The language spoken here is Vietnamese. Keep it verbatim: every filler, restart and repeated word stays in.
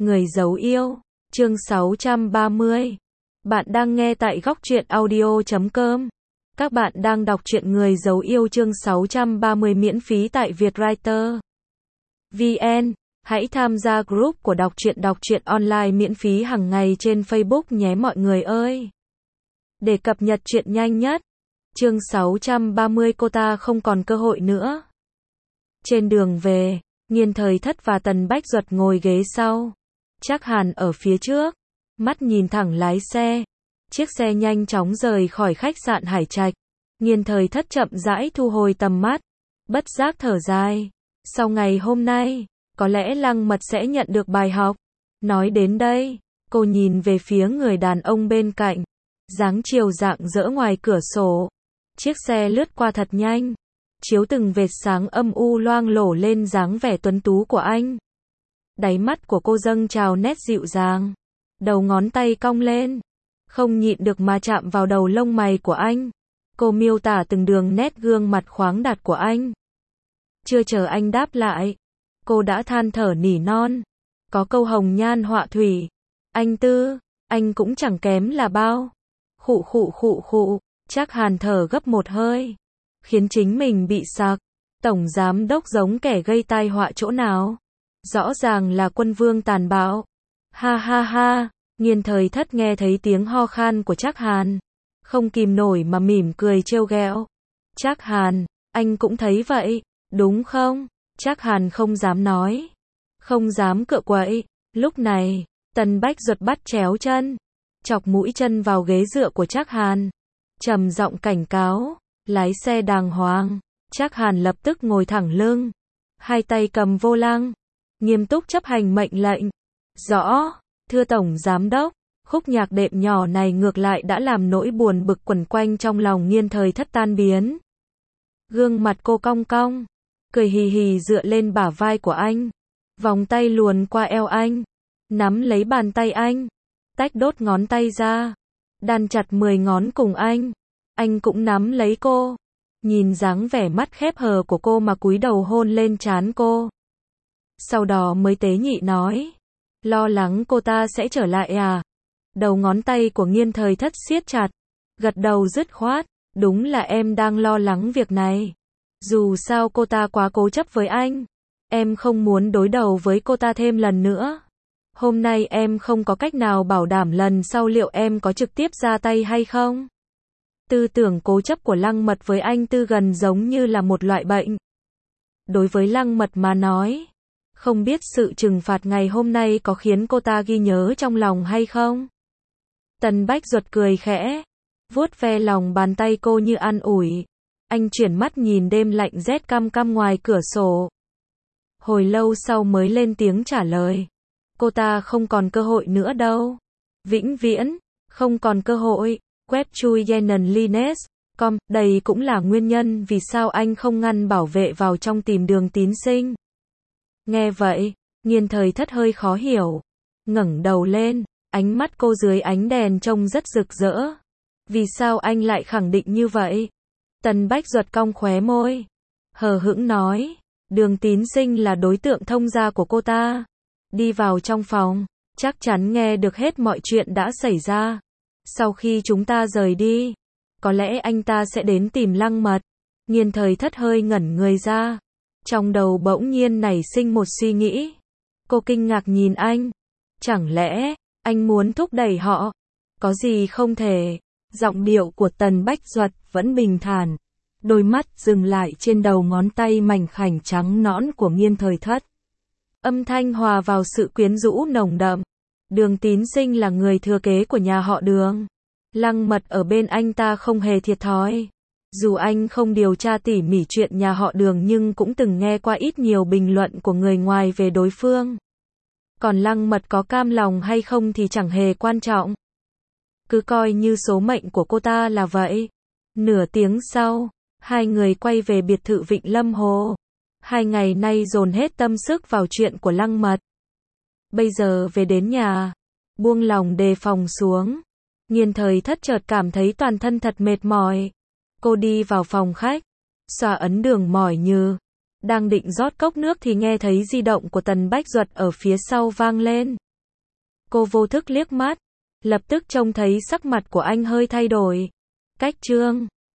Người giấu yêu, chương sáu trăm ba mươi. Bạn đang nghe tại góc truyện audio chấm com. Các bạn đang đọc truyện Người giấu yêu chương sáu trăm ba mươi miễn phí tại Vietwriter vê en. Hãy tham gia group của đọc truyện đọc truyện online miễn phí hàng ngày trên Facebook nhé mọi người ơi. Để cập nhật truyện nhanh nhất. Chương sáu trăm ba mươi cô ta không còn cơ hội nữa. Trên đường về, Nghiên Thời Thất và Tần Bách Duật ngồi ghế sau. Trác Hàn ở phía trước, mắt nhìn thẳng lái xe. Chiếc xe nhanh chóng rời khỏi khách sạn Hải Trạch. Nghiên Thời Thất chậm rãi thu hồi tầm mắt, bất giác thở dài. Sau ngày hôm nay, có lẽ Lăng Mật sẽ nhận được bài học. Nói đến đây, cô nhìn về phía người đàn ông bên cạnh. Dáng chiều rạng rỡ ngoài cửa sổ. Chiếc xe lướt qua thật nhanh, chiếu từng vệt sáng âm u loang lổ lên dáng vẻ tuấn tú của anh. Đáy mắt của cô dâng trào nét dịu dàng, đầu ngón tay cong lên, không nhịn được mà chạm vào đầu lông mày của anh. Cô miêu tả từng đường nét gương mặt khoáng đạt của anh. Chưa chờ anh đáp lại, cô đã than thở nỉ non. Có câu hồng nhan họa thủy, anh Tư, anh cũng chẳng kém là bao. Khụ khụ khụ khụ, Trác Hàn thở gấp một hơi, khiến chính mình bị sặc. Tổng giám đốc giống kẻ gây tai họa chỗ nào? Rõ ràng là quân vương tàn bạo. Ha ha ha, Nghiên Thời Thất nghe thấy tiếng ho khan của Trác Hàn, không kìm nổi mà mỉm cười trêu ghẹo. Trác Hàn, anh cũng thấy vậy, đúng không? Trác Hàn không dám nói, không dám cựa quậy. Lúc này, Tần Bách Duật bắt chéo chân, chọc mũi chân vào ghế dựa của Trác Hàn, trầm giọng cảnh cáo, lái xe đàng hoàng. Trác Hàn lập tức ngồi thẳng lưng, hai tay cầm vô lăng, nghiêm túc chấp hành mệnh lệnh. Rõ, thưa Tổng Giám Đốc. Khúc nhạc đệm nhỏ này ngược lại đã làm nỗi buồn bực quẩn quanh trong lòng Nghiên Thời Thất tan biến. Gương mặt cô cong cong, cười hì hì dựa lên bả vai của anh, vòng tay luồn qua eo anh, nắm lấy bàn tay anh, tách đốt ngón tay ra, đan chặt mười ngón cùng anh. Anh cũng nắm lấy cô, nhìn dáng vẻ mắt khép hờ của cô mà cúi đầu hôn lên trán cô. Sau đó mới tế nhị nói, lo lắng cô ta sẽ trở lại à? Đầu ngón tay của Nghiên Thời Thất siết chặt, gật đầu dứt khoát, đúng là em đang lo lắng việc này. Dù sao cô ta quá cố chấp với anh, em không muốn đối đầu với cô ta thêm lần nữa. Hôm nay em không có cách nào bảo đảm lần sau liệu em có trực tiếp ra tay hay không. Tư tưởng cố chấp của Lăng Mật với anh Tư gần giống như là một loại bệnh. Đối với Lăng Mật mà nói, không biết sự trừng phạt ngày hôm nay có khiến cô ta ghi nhớ trong lòng hay không. Tần Bách Duật cười khẽ, vuốt ve lòng bàn tay cô như an ủi. Anh chuyển mắt nhìn đêm lạnh rét căm căm ngoài cửa sổ. Hồi lâu sau mới lên tiếng trả lời. Cô ta không còn cơ hội nữa đâu. Vĩnh viễn, không còn cơ hội. Web chui Yenan Lines chấm com, đây cũng là nguyên nhân vì sao anh không ngăn bảo vệ vào trong tìm Đường Tín Sinh. Nghe vậy, Nghiên Thời Thất hơi khó hiểu, ngẩng đầu lên, ánh mắt cô dưới ánh đèn trông rất rực rỡ. Vì sao anh lại khẳng định như vậy? Tần Bách Duật cong khóe môi, hờ hững nói, Đường Tín Sinh là đối tượng thông gia của cô ta. Đi vào trong phòng, chắc chắn nghe được hết mọi chuyện đã xảy ra. Sau khi chúng ta rời đi, có lẽ anh ta sẽ đến tìm Lăng Mật. Nghiên Thời Thất hơi ngẩn người ra, trong đầu bỗng nhiên nảy sinh một suy nghĩ. Cô kinh ngạc nhìn anh, chẳng lẽ anh muốn thúc đẩy họ? Có gì không thể? Giọng điệu của Tần Bách Duật vẫn bình thản, đôi mắt dừng lại trên đầu ngón tay mảnh khảnh trắng nõn của Nghiên Thời Thất. Âm thanh hòa vào sự quyến rũ nồng đậm. Đường Tín Sinh là người thừa kế của nhà họ Đường. Lăng Mật ở bên anh ta không hề thiệt thòi. Dù anh không điều tra tỉ mỉ chuyện nhà họ Đường nhưng cũng từng nghe qua ít nhiều bình luận của người ngoài về đối phương. Còn Lăng Mật có cam lòng hay không thì chẳng hề quan trọng. Cứ coi như số mệnh của cô ta là vậy. Nửa tiếng sau, hai người quay về biệt thự Vịnh Lâm Hồ. Hai ngày nay dồn hết tâm sức vào chuyện của Lăng Mật. Bây giờ về đến nhà, buông lòng đề phòng xuống, Nghiên Thời Thất chợt cảm thấy toàn thân thật mệt mỏi. Cô đi vào phòng khách, xoa ấn Đường mỏi như, đang định rót cốc nước thì nghe thấy di động của Tần Bách Duật ở phía sau vang lên. Cô vô thức liếc mắt, lập tức trông thấy sắc mặt của anh hơi thay đổi. Cách chương